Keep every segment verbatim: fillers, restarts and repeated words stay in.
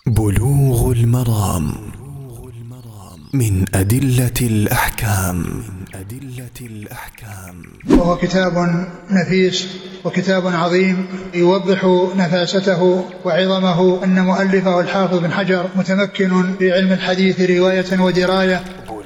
بلوغ المرام من أدلة الأحكام. وهو كتاب نفيس وكتاب عظيم يوضح نفاسته وعظمه. أن مؤلفه الحافظ بن حجر متمكن في علم الحديث رواية ودراية.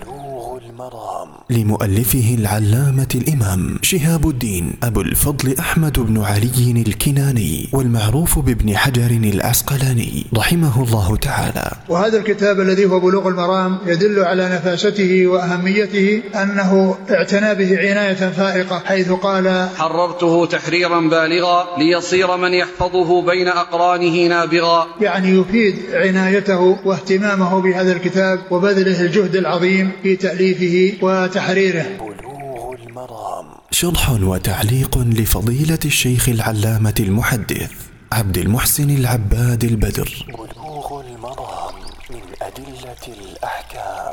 لمؤلفه العلامة الإمام شهاب الدين أبو الفضل أحمد بن علي الكناني، والمعروف بابن حجر العسقلاني رحمه الله تعالى. وهذا الكتاب الذي هو بلوغ المرام يدل على نفاسته وأهميته، أنه اعتنى به عناية فائقة، حيث قال: حررته تحريرا بالغا ليصير من يحفظه بين أقرانه نابغا. يعني يفيد عنايته واهتمامه بهذا الكتاب وبذله الجهد العظيم في تأليفه وتحريره. بلوغ المرام شرح وتعليق لفضيلة الشيخ العلامة المحدث عبد المحسن العباد البدر. بلوغ المرام من أدلة الأحكام.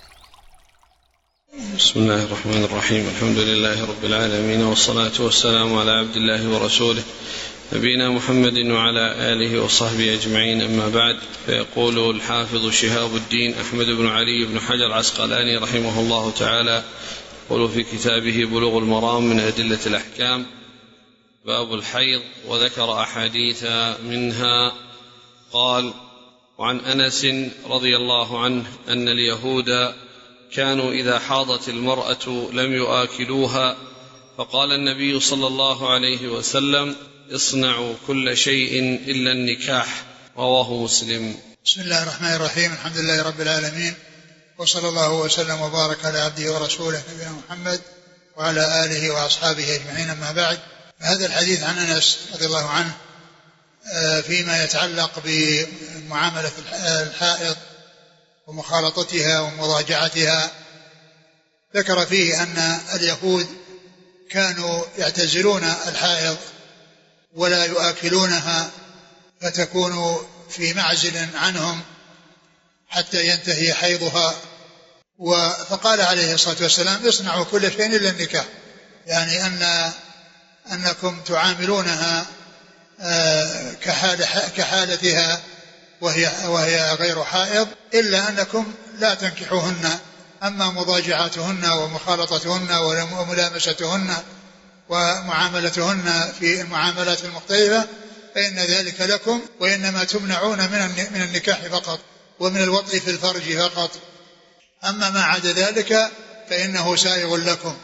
بسم الله الرحمن الرحيم. الحمد لله رب العالمين، والصلاة والسلام على عبد الله ورسوله نبينا محمد وعلى آله وصحبه أجمعين، أما بعد. فيقول الحافظ شهاب الدين أحمد بن علي بن حجر العسقلاني رحمه الله تعالى، يقول في كتابه بلوغ المرام من أدلة الأحكام: باب الحيض، وذكر أحاديث منها. قال: وعن أنس رضي الله عنه أن اليهود كانوا إذا حاضت المرأة لم يآكلوها، فقال النبي صلى الله عليه وسلم: اصنعوا كل شيء إلا النكاح. رواه مسلم. بسم الله الرحمن الرحيم. الحمد لله رب العالمين، وصلى الله وسلم وبارك على عبده ورسوله نبينا محمد وعلى آله وأصحابه أجمعين، أما بعد. هذا الحديث عن أنس رضي الله عنه فيما يتعلق بمعاملة الحائض ومخالطتها ومضاجعتها، ذكر فيه أن اليهود كانوا يعتزلون الحائض ولا يؤكلونها، فتكون في معزل عنهم حتى ينتهي حيضها. فقال عليه الصلاة والسلام: اصنعوا كل شيء إلا النكاح، يعني أن أنكم تعاملونها كحال كحالتها وهي, وهي غير حائض، إلا أنكم لا تنكحوهن. أما مضاجعاتهن ومخالطتهن وملامستهن ومعاملتهن في المعاملات المختلفة فإن ذلك لكم، وإنما تمنعون من النكاح فقط ومن الوطء في الفرج فقط. أما ما عدا ذلك فإنه سائغ لكم.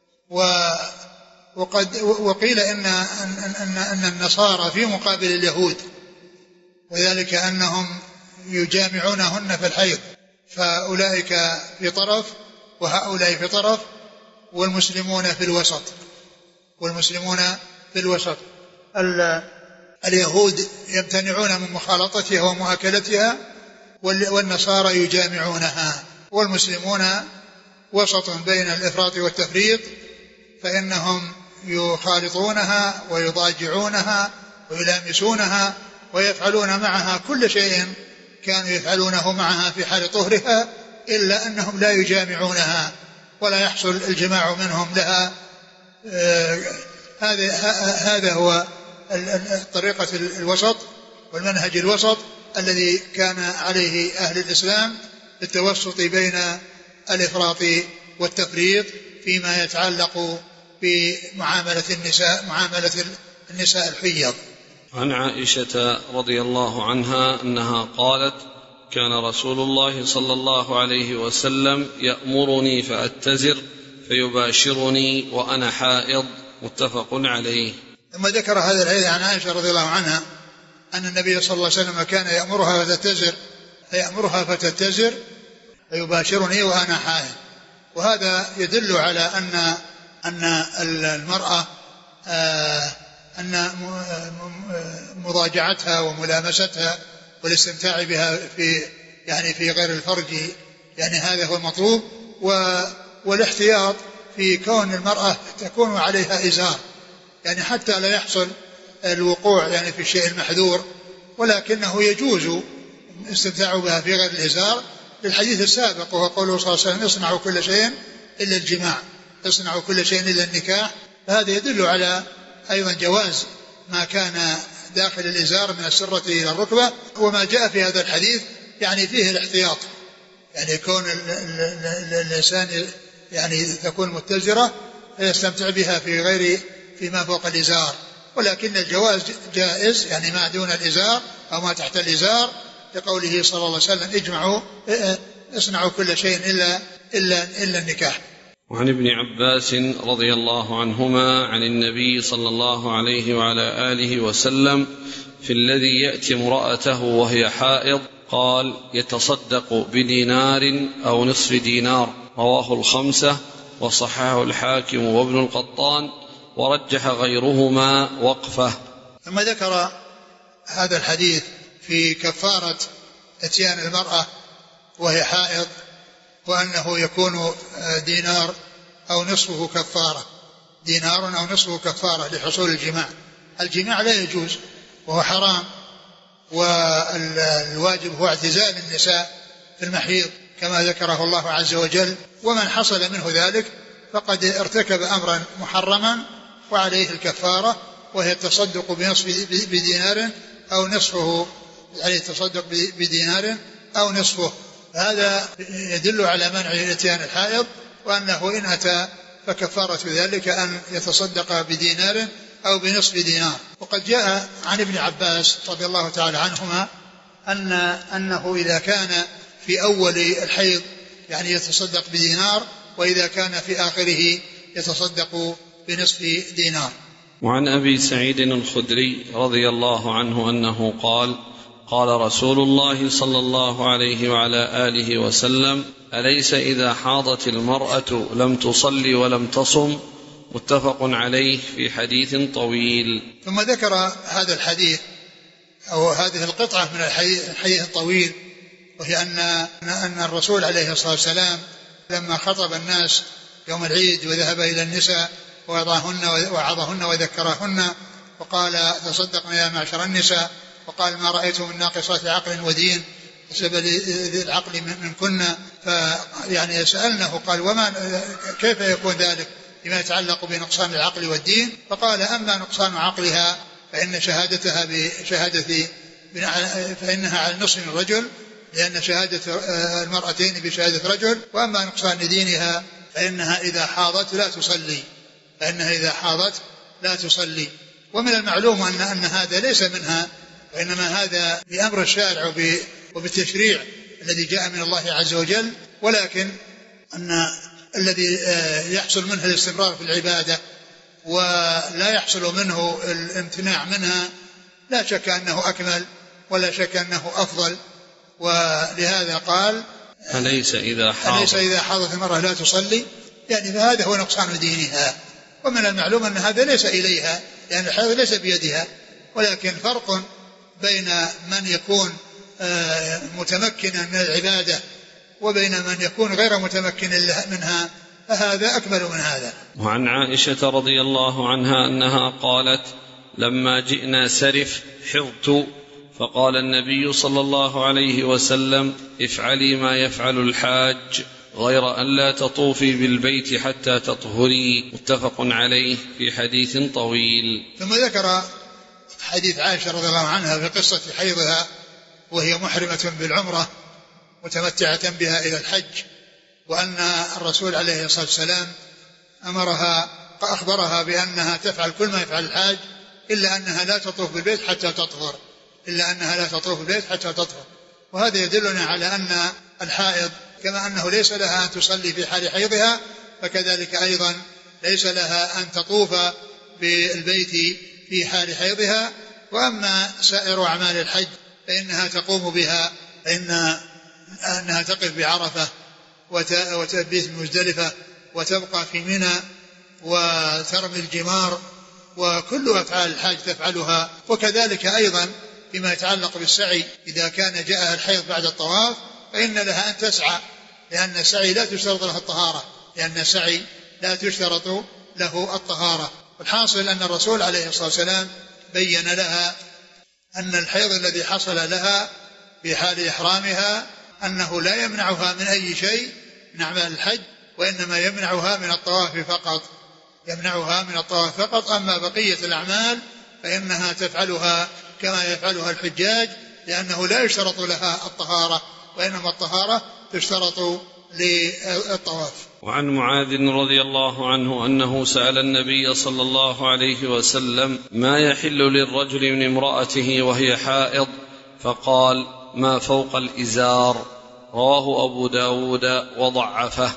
وقد وقيل إن, أن, أن, أن النصارى في مقابل اليهود، وذلك أنهم يجامعونهن في الحيض، فأولئك في طرف وهؤلاء في طرف، والمسلمون في الوسط والمسلمون في الوسط. اليهود يمتنعون من مخالطتها ومؤاكلتها، والنصارى يجامعونها، والمسلمون وسط بين الإفراط والتفريط، فإنهم يخالطونها ويضاجعونها ويلامسونها ويفعلون معها كل شيء كانوا يفعلونه معها في حال طهرها، إلا أنهم لا يجامعونها ولا يحصل الجماع منهم لها. هذا هذا هو الطريقة الوسط والمنهج الوسط الذي كان عليه أهل الإسلام، التوسط بين الإفراط والتفريط فيما يتعلق بمعاملة النساء معاملة النساء الحيض. عن عائشة رضي الله عنها أنها قالت: كان رسول الله صلى الله عليه وسلم يأمرني فأتزر فيباشرني وأنا حائض. متفق عليه. ثم ذكر هذا الحديث عن عائشة رضي الله عنها أن النبي صلى الله عليه وسلم كان يأمرها فتتزر فيأمرها فتتزر فيباشرني وأنا حائض. وهذا يدل على أن أن المرأة آه أن مضاجعتها وملامستها والاستمتاع بها في يعني في غير الفرج، يعني هذا هو المطلوب. والاحتياط في كون المرأة تكون عليها إزار، يعني حتى لا يحصل الوقوع يعني في الشيء المحذور، ولكنه يجوز استمتاع بها في غير الإزار للحديث السابق، وهو قوله صلى الله عليه وسلم: اصنعوا كل شيء إلا الجماع، اصنعوا كل شيء إلا النكاح. فهذا يدل على أيضا جواز ما كان داخل الإزار من السرة إلى الركبة. وما جاء في هذا الحديث يعني فيه الاحتياط، يعني يكون الإنسان يعني تكون متزرة فيستمتع بها في غير فيما فوق الإزار، ولكن الجواز جائز يعني ما دون الإزار أو ما تحت الإزار، لقوله صلى الله عليه وسلم اجمعوا اصنعوا كل شيء إلا, إلا, إلا النكاح. وعن ابن عباس رضي الله عنهما عن النبي صلى الله عليه وعلى آله وسلم في الذي يأتي امرأته وهي حائض قال يتصدق بدينار أو نصف دينار، رواه الخمسة وصححه الحاكم وابن القطان ورجح غيرهما وقفه. ثم ذكر هذا الحديث في كفارة اتيان المرأة وهي حائض، وأنه يكون دينار أو نصفه كفارة، دينار أو نصفه كفارة لحصول الجماع. الجماع لا يجوز وهو حرام، والواجب هو اعتزال النساء في المحيض كما ذكره الله عز وجل، ومن حصل منه ذلك فقد ارتكب أمرا محرما وعليه الكفارة، وهي التصدق بنصف بدينار أو نصفه، يعني التصدق بدينار أو نصفه. هذا يدل على منع اتيان الحائض، وأنه إن أتى فكفارة ذلك أن يتصدق بدينار أو بنصف دينار. وقد جاء عن ابن عباس رضي الله تعالى عنهما أن أنه إذا كان في أول الحيض يعني يتصدق بدينار، وإذا كان في آخره يتصدق بنصف دينار. وعن أبي سعيد الخدري رضي الله عنه أنه قال قال رسول الله صلى الله عليه وعلى آله وسلم أليس إذا حاضت المرأة لم تصلي ولم تصم، متفق عليه في حديث طويل. ثم ذكر هذا الحديث أو هذه القطعة من الحديث الطويل، وهي أن أن الرسول عليه الصلاة والسلام لما خطب الناس يوم العيد وذهب إلى النساء ووعظهن ووعظهن وذكرهن وقال تصدقنا يا معشر النساء، وقال ما رأيت من ناقصات عقل ودين حسب ذي العقل منكن، فيعني يسألنه قال وما كيف يكون ذلك بما يتعلق بنقصان العقل والدين؟ فقال أما نقصان عقلها فإن شهادتها بشهادة فإنها على نصف من الرجل، لأن شهادة المرأتين بشهادة رجل، وأما نقصان دينها فإنها إذا حاضت لا تصلي فإنها إذا حاضت لا تصلي. ومن المعلوم أن, أن هذا ليس منها، وإنما هذا بأمر الشارع وبالتشريع الذي جاء من الله عز وجل، ولكن أن الذي يحصل منه الاستمرار في العبادة ولا يحصل منه الامتناع منها لا شك أنه أكمل ولا شك أنه أفضل. ولهذا قال أليس إذا حاضت أليس إذا حاضت المرأة لا تصلي، يعني فهذا هو نقصان دينها. ومن المعلوم أن هذا ليس إليها، لأن يعني الحيض ليس بيدها، ولكن فرق بين من يكون متمكنا من العبادة وبين من يكون غير متمكن منها، فهذا أكمل من هذا. وعن عائشة رضي الله عنها أنها قالت لما جئنا سرف حضت، فقال النبي صلى الله عليه وسلم افعلي ما يفعل الحاج غير أن لا تطوفي بالبيت حتى تطهري، متفق عليه في حديث طويل. ثم ذكر حديث عائشة رضي الله عنها في قصة حيضها وهي محرمة بالعمرة متمتعة بها إلى الحج، وأن الرسول عليه الصلاة والسلام أمرها أخبرها بأنها تفعل كل ما يفعل الحاج إلا أنها لا تطوف بالبيت حتى تطهر إلا أنها لا تطوف بالبيت حتى تطهر. وهذا يدلنا على أن الحائض كما أنه ليس لها أن تصلي في حال حيضها، فكذلك أيضا ليس لها أن تطوف بالبيت في حال حيضها. وأما سائر أعمال الحج فإنها تقوم بها، فإن أنها تقف بعرفة وتبيت بمزدلفة وتبقى في منى وترمي الجمار، وكل أفعال الحاج تفعلها. وكذلك أيضا فيما يتعلق بالسعي إذا كان جاءها الحيض بعد الطواف فإن لها أن تسعى، لأن السعي لا تشترط له الطهارة لأن السعي لا تشترط له الطهارة. والحاصل أن الرسول عليه الصلاة والسلام بين لها أن الحيض الذي حصل لها في حال إحرامها أنه لا يمنعها من أي شيء من أعمال الحج، وإنما يمنعها من الطواف فقط يمنعها من الطواف فقط أما بقية الأعمال فإنها تفعلها كما يفعلها الحجاج، لأنه لا يشترط لها الطهارة، وإنما الطهارة تشترط للطواف. وعن معاذ رضي الله عنه أنه سأل النبي صلى الله عليه وسلم ما يحل للرجل من امرأته وهي حائض، فقال ما فوق الإزار، رواه أبو داود وضعفه.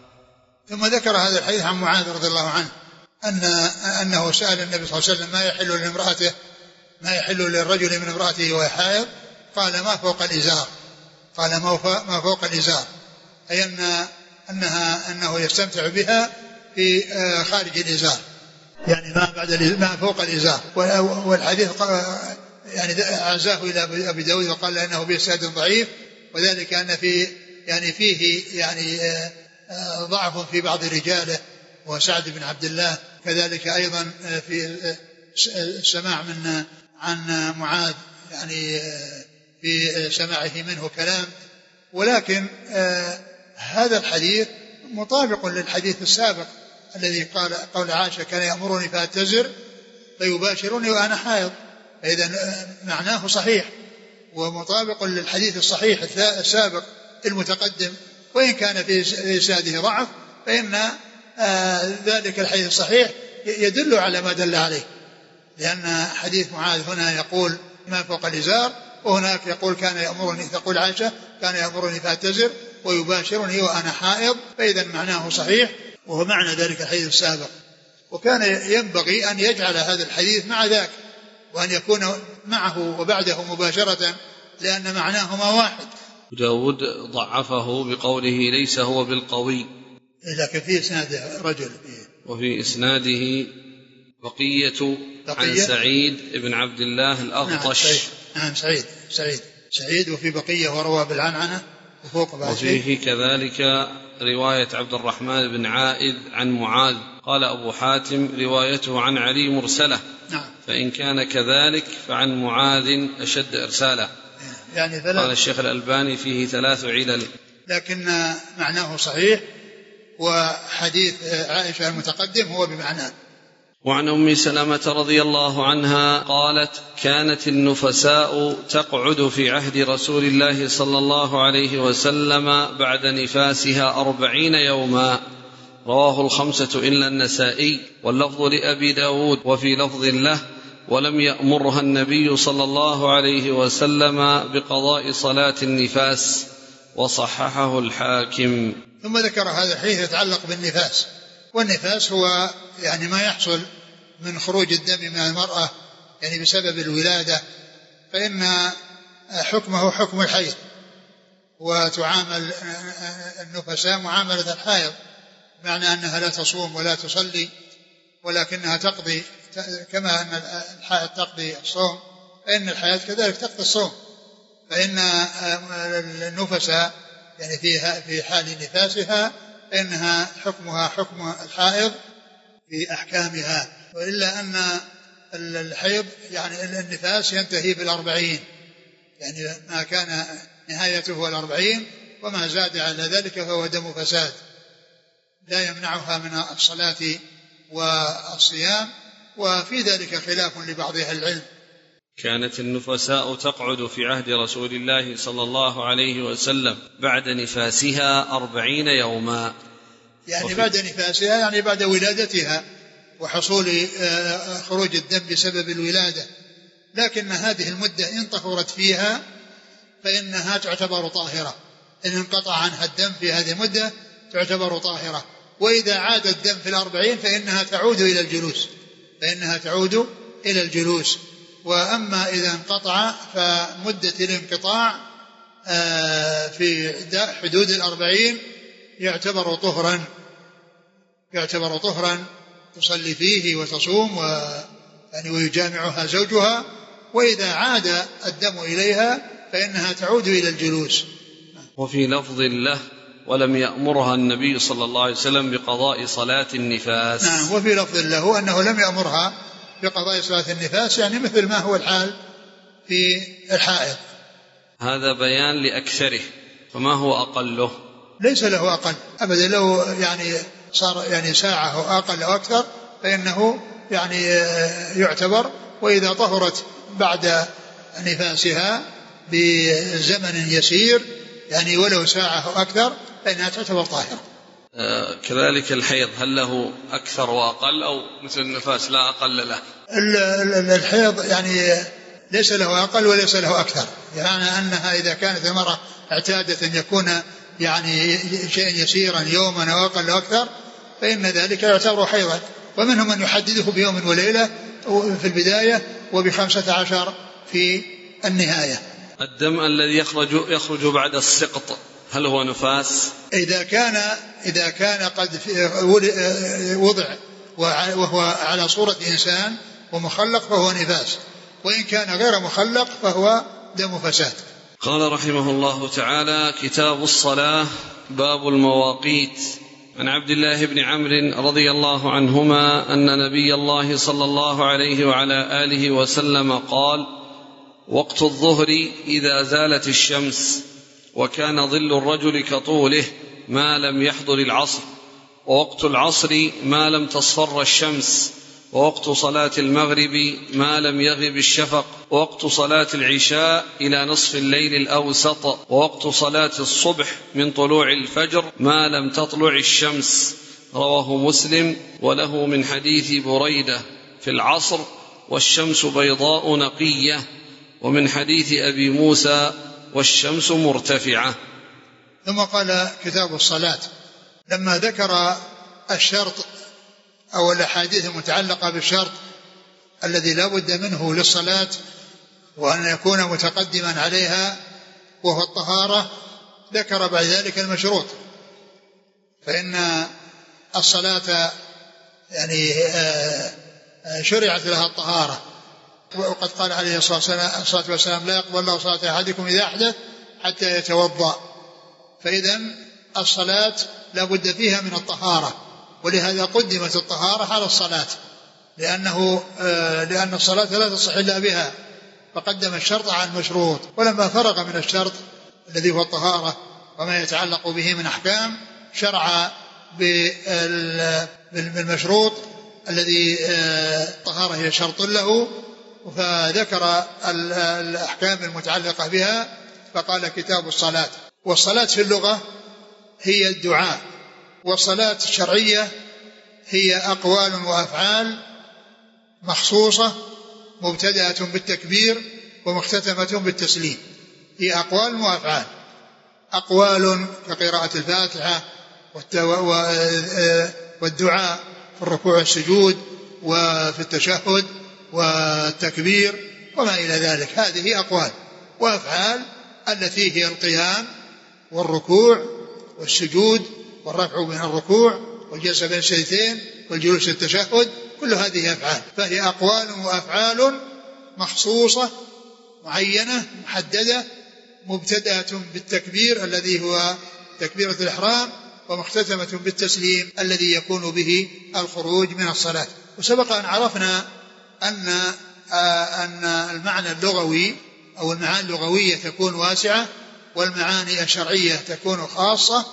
ثم ذكر هذا الحديث عن معاذ رضي الله عنه أن أنه سأل النبي صلى الله عليه وسلم ما يحل لامرأته ما يحل للرجل من امرأته وهي حائض، قال ما فوق الإزار، قال ما فوق الإزار، أي أن أنها أنه يستمتع بها في خارج الإزار، يعني ما بعد ما فوق الإزار. والحديث يعني عزاه إلى أبي داود وقال أنه بإسناد ضعيف، وذلك أن في يعني فيه يعني ضعف في بعض رجاله وسعد بن عبد الله، كذلك أيضا في السماع من عن معاذ يعني في سماعه منه كلام. ولكن هذا الحديث مطابق للحديث السابق الذي قال قول عائشة كان يأمرني فأتزر فيباشرني وأنا حائض، فإذا معناه صحيح ومطابق للحديث الصحيح السابق المتقدم، وإن كان في إسناده ضعف فإن آه ذلك الحديث الصحيح يدل على ما دل عليه، لأن حديث معاذ هنا يقول ما فوق الإزار، وهناك يقول كان يأمرني، تقول عائشة كان يأمرني فأتزر ويباشرني وأنا حائض، فإذا معناه صحيح وهو معنى ذلك الحديث السابق. وكان ينبغي أن يجعل هذا الحديث مع ذاك، وأن يكون معه وبعده مباشرة، لأن معناهما واحد. داود ضعفه بقوله ليس هو بالقوي، لكن في إسناده رجل فيه. وفي إسناده بقية, بقية عن سعيد بن عبد الله الأغطش. نعم, نعم سعيد سعيد سعيد وفي بقية وروى بالعنعنة وفوق بعد. وفيه كذلك رواية عبد الرحمن بن عائذ عن معاذ، قال أبو حاتم روايته عن علي مرسلة. نعم. فإن كان كذلك فعن معاذ أشد إرساله. يعني ثلاث. قال الشيخ الألباني فيه ثلاث علل، لكن معناه صحيح، وحديث عائشة المتقدم هو بمعناه. وعن أم سلمة رضي الله عنها قالت كانت النفساء تقعد في عهد رسول الله صلى الله عليه وسلم بعد نفاسها أربعين يوما، رواه الخمسة إلا النسائي، واللفظ لأبي داود، وفي لفظ له ولم يأمرها النبي صلى الله عليه وسلم بقضاء صلاة النفاس، وصححه الحاكم. ثم ذكر هذا الحديث يتعلق بالنفاس، والنفاس هو يعني ما يحصل من خروج الدم من المرأة يعني بسبب الولادة، فإن حكمه حكم الحيض، وتعامل النفساء معاملة الحائض، معنى أنها لا تصوم ولا تصلي، ولكنها تقضي كما أن الحائض تقضي الصوم، فإن الحياة كذلك تقضي الصوم. فإن النفساء يعني فيها في حال نفاسها فإنها حكمها حكم الحائض في أحكامها، وإلا أن الحيض يعني النفاس ينتهي بالأربعين، يعني ما كان نهايته الأربعين، وما زاد على ذلك فهو دم فساد لا يمنعها من الصلاة والصيام، وفي ذلك خلاف لبعض أهل العلم. كانت النفساء تقعد في عهد رسول الله صلى الله عليه وسلم بعد نفاسها أربعين يوما، يعني بعد نفاسها يعني بعد ولادتها وحصول خروج الدم بسبب الولادة، لكن هذه المدة إن طهرت فيها فإنها تعتبر طاهرة، إن انقطع عنها الدم في هذه المدة تعتبر طاهرة، وإذا عاد الدم في الأربعين فإنها تعود إلى الجلوس فإنها تعود إلى الجلوس. وأما إذا انقطع فمدة الانقطاع في حدود الأربعين يعتبر طهرا يعتبر طهرا تصلي فيه وتصوم يعني ويجامعها زوجها، وإذا عاد الدم إليها فإنها تعود إلى الجلوس. وفي لفظ له ولم يأمرها النبي صلى الله عليه وسلم بقضاء صلاة النفاس. نعم، وفي لفظ له أنه لم يأمرها بقضاء صلاة النفاس، يعني مثل ما هو الحال في الحائض. هذا بيان لأكثره، فما هو أقله؟ ليس له أقل أبدا، لو يعني صار يعني ساعة أو أقل أو أكثر فإنه يعني يعتبر وإذا طهرت بعد نفاسها بزمن يسير يعني ولو ساعة أو أكثر فإنها تعتبر طاهرة. آه كذلك الحيض هل له أكثر وأقل أو مثل النفاس لا أقل له؟ الحيض يعني ليس له أقل وليس له أكثر، يعني أنها إذا كانت المرأة اعتادت أن يكون يعني شيء يسيرا يوما أو أقل أو أكثر فإن ذلك يعتبر حيضا، ومنهم من يحدده بيوم وليلة في البداية وبخمسة عشر في النهاية. الدم الذي يخرج يخرج بعد السقط هل هو نفاس؟ إذا كان إذا كان قد وضع وهو على صورة إنسان ومخلق فهو نفاس، وإن كان غير مخلق فهو دم فساد. قال رحمه الله تعالى: كتاب الصلاة، باب المواقيت. عن عبد الله بن عمرو رضي الله عنهما أن نبي الله صلى الله عليه وعلى آله وسلم قال: وقت الظهر إذا زالت الشمس، وكان ظل الرجل كطوله ما لم يحضر العصر، ووقت العصر ما لم تصفر الشمس، ووقت صلاة المغرب ما لم يغب الشفق، ووقت صلاة العشاء إلى نصف الليل الأوسط، ووقت صلاة الصبح من طلوع الفجر ما لم تطلع الشمس. رواه مسلم وله من حديث بريدة في العصر: والشمس بيضاء نقية. ومن حديث أبي موسى: والشمس مرتفعة. ثم قال كتاب الصلاة لما ذكر الشرط أو الأحاديث المتعلقة بالشرط الذي لا بد منه للصلاة وأن يكون متقدما عليها وهو الطهارة، ذكر بعد ذلك المشروط، فإن الصلاة يعني شرعت لها الطهارة، وقد قال عليه الصلاة والسلام: لا يقبل الله صلاة أحدكم إذا أحدث حتى يتوضأ. فإذن الصلاة لا بد فيها من الطهارة، ولهذا قدمت الطهارة على الصلاة، لأنه لأن الصلاة لا تصح إلا بها، فقدم الشرط على المشروط. ولما فرغ من الشرط الذي هو الطهارة وما يتعلق به من أحكام، شرع بالمشروط الذي الطهارة هي شرط له، فذكر الأحكام المتعلقة بها فقال كتاب الصلاة. والصلاة في اللغة هي الدعاء، والصلاة الشرعية هي أقوال وأفعال مخصوصة مبتدأة بالتكبير ومختتمة بالتسليم. هي أقوال وأفعال، أقوال كقراءة الفاتحة والدعاء في الركوع والسجود وفي التشهد والتكبير وما إلى ذلك، هذه أقوال. وأفعال التي هي القيام والركوع والسجود والرفع من الركوع والجلسة بين السجدتين والجلوس التشهد، كل هذه أفعال. فهي أقوال وأفعال مخصوصة معينة محددة مبتدأة بالتكبير الذي هو تكبيرة الإحرام ومختتمة بالتسليم الذي يكون به الخروج من الصلاة. وسبق أن عرفنا أن أن المعنى اللغوي أو المعاني اللغوية تكون واسعة والمعاني الشرعية تكون خاصة،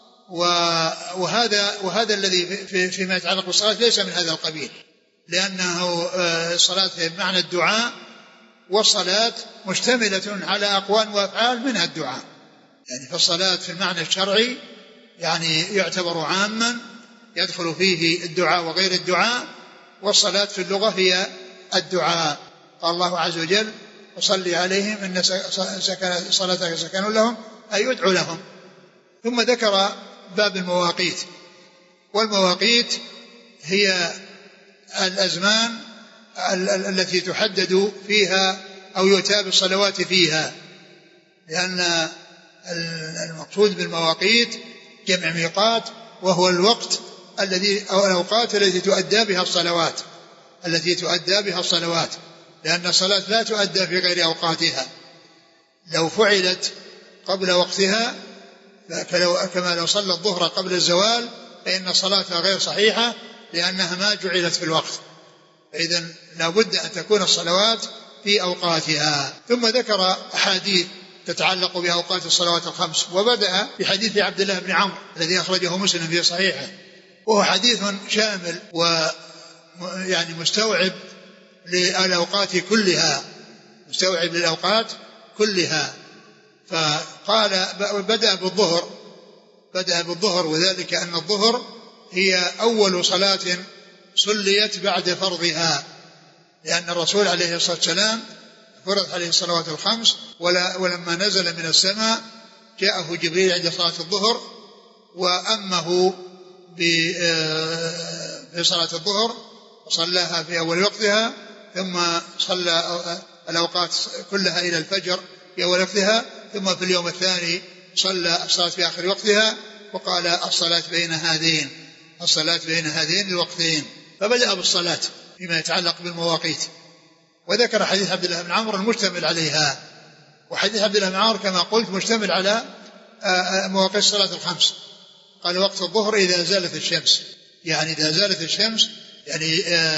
وهذا وهذا الذي في فيما يتعلق بالصلاة ليس من هذا القبيل، لأنه الصلاة بمعنى الدعاء، والصلاة مشتملة على أقوال وأفعال منها الدعاء. يعني فالصلاة في المعنى الشرعي يعني يعتبر عاما يدخل فيه الدعاء وغير الدعاء، والصلاة في اللغة هي الدعاء. قال الله عز وجل: وصلي عليهم إن صلاتك سكن لهم، أي يدعو لهم. ثم ذكر باب المواقيت، والمواقيت هي الأزمان التي تحدد فيها أو يؤتى بالصلوات فيها، لأن المقصود بالمواقيت جمع ميقات، وهو الوقت الذي أو الأوقات التي تؤدى بها الصلوات التي تؤدى بها الصلوات لأن الصلاة لا تؤدى في غير أوقاتها. لو فعلت قبل وقتها كما لو صلى الظهر قبل الزوال فإن صلاتها غير صحيحة، لأنها ما جعلت في الوقت. إذن لا بد أن تكون الصلوات في أوقاتها. ثم ذكر أحاديث تتعلق بأوقات الصلوات الخمس، وبدأ بحديث عبد الله بن عمرو الذي أخرجه مسلم في صحيحه، وهو حديث شامل ويعني مستوعب للأوقات كلها، مستوعب للأوقات كلها. فقال بدأ بالظهر بدأ بالظهر وذلك أن الظهر هي أول صلاة صليت بعد فرضها، لأن الرسول عليه الصلاة والسلام فرض عليه الصلوات الخمس، ولما نزل من السماء جاءه جبريل عند صلاة الظهر وأمه بصلاة الظهر وصلاها في أول وقتها، ثم صلى الأوقات كلها إلى الفجر في أول وقتها، ثم في اليوم الثاني صلى الصلاة في آخر وقتها، وقال الصلاة بين هذين الصلاة بين هذين الوقتين. فبدأ بالصلاة فيما يتعلق بالمواقيت، وذكر حديث عبد الله بن عمرو المشتمل عليها، وحديث عبد الله بن عمرو كما قلت مشتمل على مواقيت الصلاة الخمس. قال وقت الظهر إذا زالت الشمس، يعني إذا زالت الشمس، يعني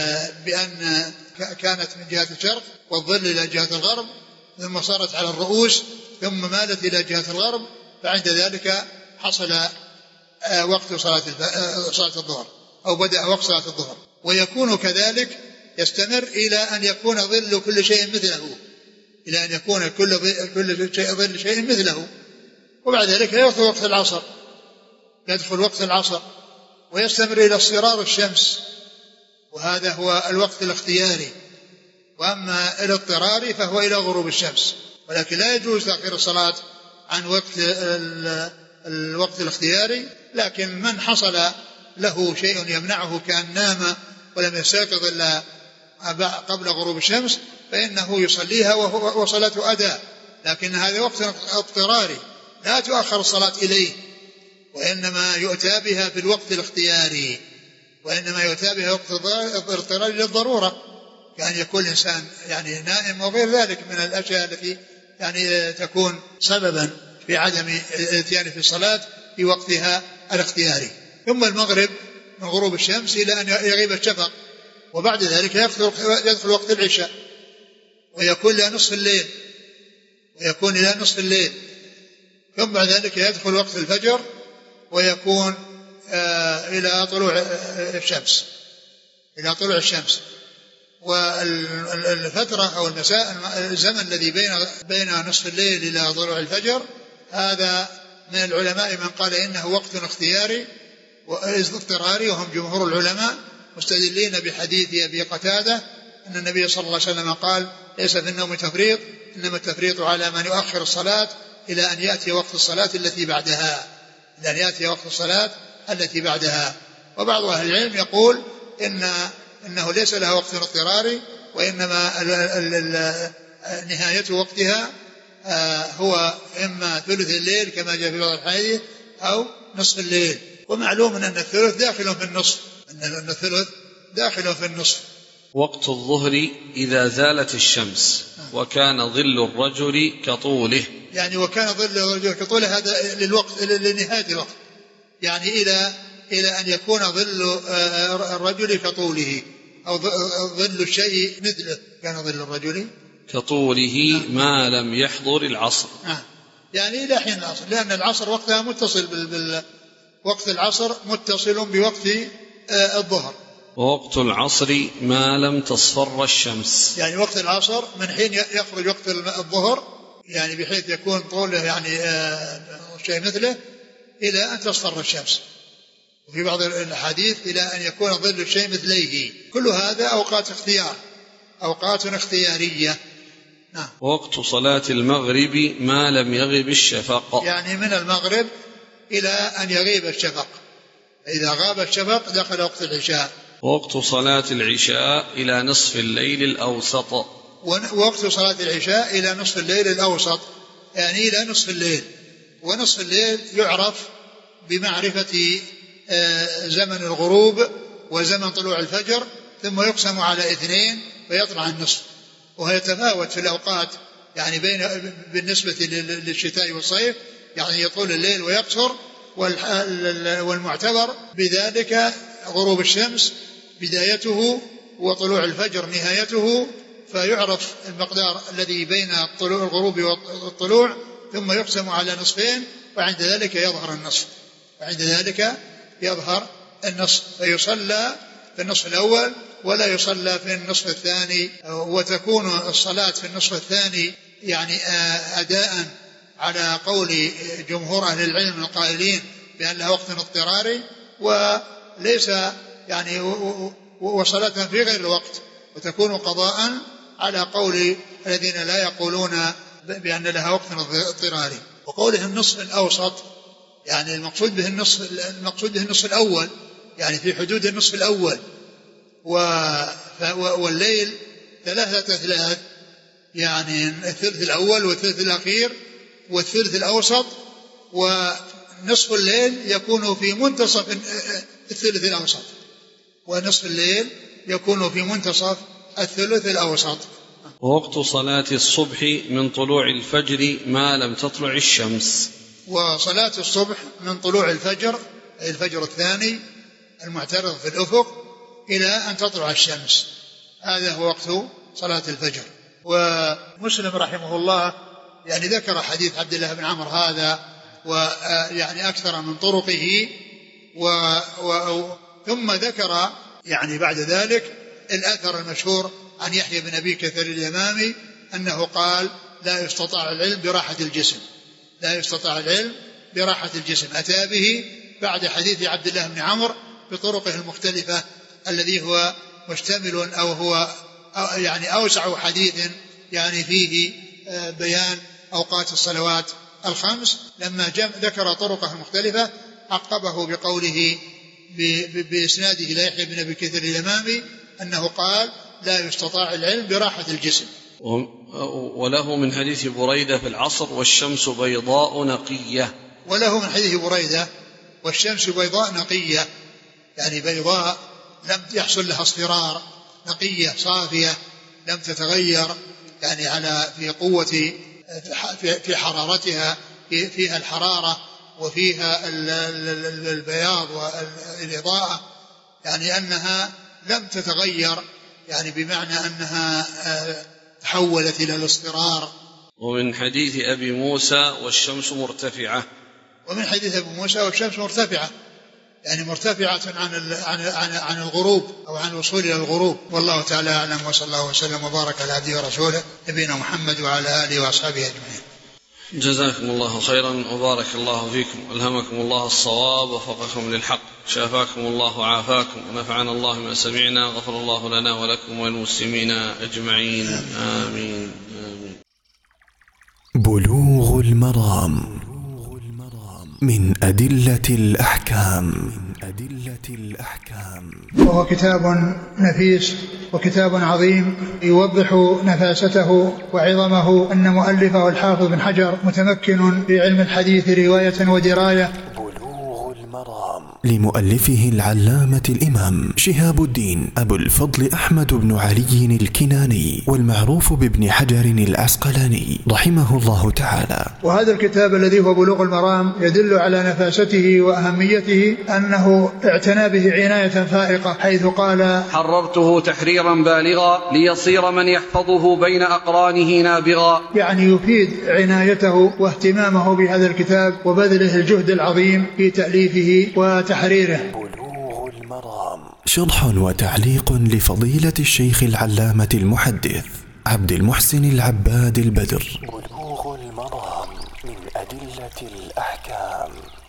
بأن كانت من جهة الشرق والظل إلى جهة الغرب، ثم صارت على الرؤوس ثم مالت إلى جهة الغرب، فعند ذلك حصل وقت صلاة صلاة الظهر أو بدأ وقت صلاة الظهر. ويكون كذلك يستمر إلى أن يكون ظل كل شيء مثله، إلى أن يكون كل كل شيء ظل شيء مثله. وبعد ذلك يدخل وقت العصر يدخل وقت العصر ويستمر إلى اصفرار الشمس، وهذا هو الوقت الاختياري. وأما الاضطراري فهو إلى غروب الشمس، ولكن لا يجوز تأخير الصلاة عن وقت الوقت الاختياري. لكن من حصل له شيء يمنعه كأن نام ولم يستيقظ إلا قبل غروب الشمس فإنه يصليها وصلاته أداء، لكن هذا وقت اضطراري لا تؤخر الصلاة إليه، وإنما يؤتى بها في الوقت الاختياري، وإنما يؤتى بها وقت الاضطراري للضرورة، كأن يكون الإنسان يعني نائم وغير ذلك من الأشياء التي يعني تكون سببا في عدم الاتيان في الصلاة في وقتها الاختياري. ثم المغرب من غروب الشمس إلى أن يغيب الشفق، وبعد ذلك يدخل وقت العشاء ويكون إلى نصف الليل ويكون إلى نصف الليل ثم بعد ذلك يدخل وقت الفجر ويكون آه إلى طلوع الشمس إلى طلوع الشمس. والفترة أو المساء الزمن الذي بين بين نصف الليل إلى طلوع الفجر، هذا من العلماء من قال إنه وقت اختياري واضطراري، وهم جمهور العلماء مستدلين بحديث أبي قتادة أن النبي صلى الله عليه وسلم قال ليس في النوم تفريط، إنما التفريط على من يؤخر الصلاة إلى أن يأتي وقت الصلاة التي بعدها إلى أن يأتي وقت الصلاة التي بعدها. وبعض أهل العلم يقول إن إنه ليس لها وقت اضطراري، وإنما نهاية وقتها هو إما ثلث الليل كما جاء في بعض الحديث أو نصف الليل. ومعلوم أن الثلث داخل في النصف أن الثلث داخل في النصف. وقت الظهر إذا زالت الشمس وكان ظل الرجل كطوله، يعني وكان ظل الرجل كطوله هذا للوقت لنهاية الوقت، يعني إلى إلى أن يكون ظل الرجل كطوله أو ظل الشيء مثله. كان ظل الرجل كطوله ما لم يحضر العصر، يعني إلى حين العصر، لأن العصر وقتها متصل بال وقت العصر متصل بوقت الظهر. ووقت العصر ما لم تصفر الشمس، يعني وقت العصر من حين يخرج وقت الظهر، يعني بحيث يكون طوله يعني شيء مثله إلى أن تصفر الشمس. وفي بعض الحديث إلى أن يكون ظل الشيء مثليه. كل هذا أوقات اختيار أوقات اختيارية. نعم. وقت صلاة المغرب ما لم يغب الشفق، يعني من المغرب إلى أن يغيب الشفق، إذا غاب الشفق دخل وقت العشاء. وقت صلاة العشاء إلى نصف الليل الأوسط، ووقت صلاة العشاء إلى نصف الليل الأوسط، يعني إلى نصف الليل. ونصف الليل يعرف بمعرفة زمن الغروب وزمن طلوع الفجر، ثم يقسم على اثنين فيطلع النصف. وهي يتفاوت في الأوقات، يعني بين بالنسبة للشتاء والصيف، يعني يطول الليل ويقصر. والمعتبر بذلك غروب الشمس بدايته وطلوع الفجر نهايته، فيعرف المقدار الذي بين الغروب والطلوع، ثم يقسم على نصفين، وعند ذلك يظهر النصف وعند ذلك يظهر النصف فيصلى في النصف الأول ولا يصلى في النصف الثاني، وتكون الصلاة في النصف الثاني يعني أداء على قول جمهور أهل العلم القائلين بأن لها وقت اضطراري، وليس يعني وصلاة في غير الوقت، وتكون قضاء على قول الذين لا يقولون بأن لها وقت اضطراري. وقوله النصف الأوسط يعني المقصود به النصف المقصود به النصف الأول، يعني في حدود النصف الأول، والليل ثلاثة أثلاث، يعني الثلث الأول والثلث الأخير والثلث الأوسط، ونصف الليل يكون في منتصف الثلث الأوسط، ونصف الليل يكون في منتصف الثلث الأوسط. ووقت صلاة الصبح من طلوع الفجر ما لم تطلع الشمس. وصلاة الصبح من طلوع الفجر الفجر الثاني المعترض في الأفق إلى أن تطلع الشمس، هذا هو وقت صلاة الفجر. ومسلم رحمه الله يعني ذكر حديث عبد الله بن عمرو هذا ويعني أكثر من طرقه، و و ثم ذكر يعني بعد ذلك الأثر المشهور عن يحيى بن أبي كثير اليمامي أنه قال لا يستطاع العلم براحة الجسم، لا يستطاع العلم براحة الجسم، أتى به بعد حديث عبد الله بن عمرو بطرقه المختلفة الذي هو مشتمل أو هو أو يعني أوسع حديث يعني فيه بيان أوقات الصلوات الخمس. لما ذكر طرقه المختلفة عقبه بقوله بإسناده إلى يحيى بن أبي كثير اليمامي أنه قال لا يستطاع العلم براحة الجسم. وله من حديث بريدة في العصر والشمس بيضاء نقية. وله من حديث بريدة والشمس بيضاء نقية، يعني بيضاء لم يحصل لها اصفرار، نقية صافية لم تتغير يعني على في قوة في حرارتها، فيها الحرارة وفيها البياض والإضاءة، يعني أنها لم تتغير، يعني بمعنى أنها تحولت إلى الاصفرار. ومن حديث أبي موسى والشمس مرتفعة. ومن حديث أبي موسى والشمس مرتفعة، يعني مرتفعة عن عن عن الغروب أو عن الوصول إلى الغروب. والله تعالى أعلم، وصلى الله وسلم وبارك على عبده ورسوله نبينا محمد وعلى آله وأصحابه أجمعين. جزاكم الله خيرا وبارك الله فيكم، ألهمكم الله الصواب ووفقكم للحق، شافاكم الله وعافاكم، ونفعنا الله ما سمعنا، غفر الله لنا ولكم وللمسلمين أجمعين، آمين آمين. بلوغ المرام من أدلة الأحكام. أدلة الأحكام وهو كتاب نفيس وكتاب عظيم يوضح نفاسته وعظمه، أن مؤلفه الحافظ بن حجر متمكن في علم الحديث رواية ودراية. بلوغ المرام لمؤلفه العلامة الإمام شهاب الدين أبو الفضل أحمد بن علي الكناني، والمعروف بابن حجر العسقلاني رحمه الله تعالى. وهذا الكتاب الذي هو بلوغ المرام يدل على نفاسته وأهميته، أنه اعتنى به عناية فائقة، حيث قال حررته تحريرا بالغا ليصير من يحفظه بين أقرانه نابغا، يعني يفيد عنايته واهتمامه بهذا الكتاب وبذله الجهد العظيم في تأليفه وتحريره. بلوغ المرام شرح وتعليق لفضيلة الشيخ العلامة المحدث عبد المحسن العباد البدر. بلوغ المرام من أدلة الأحكام.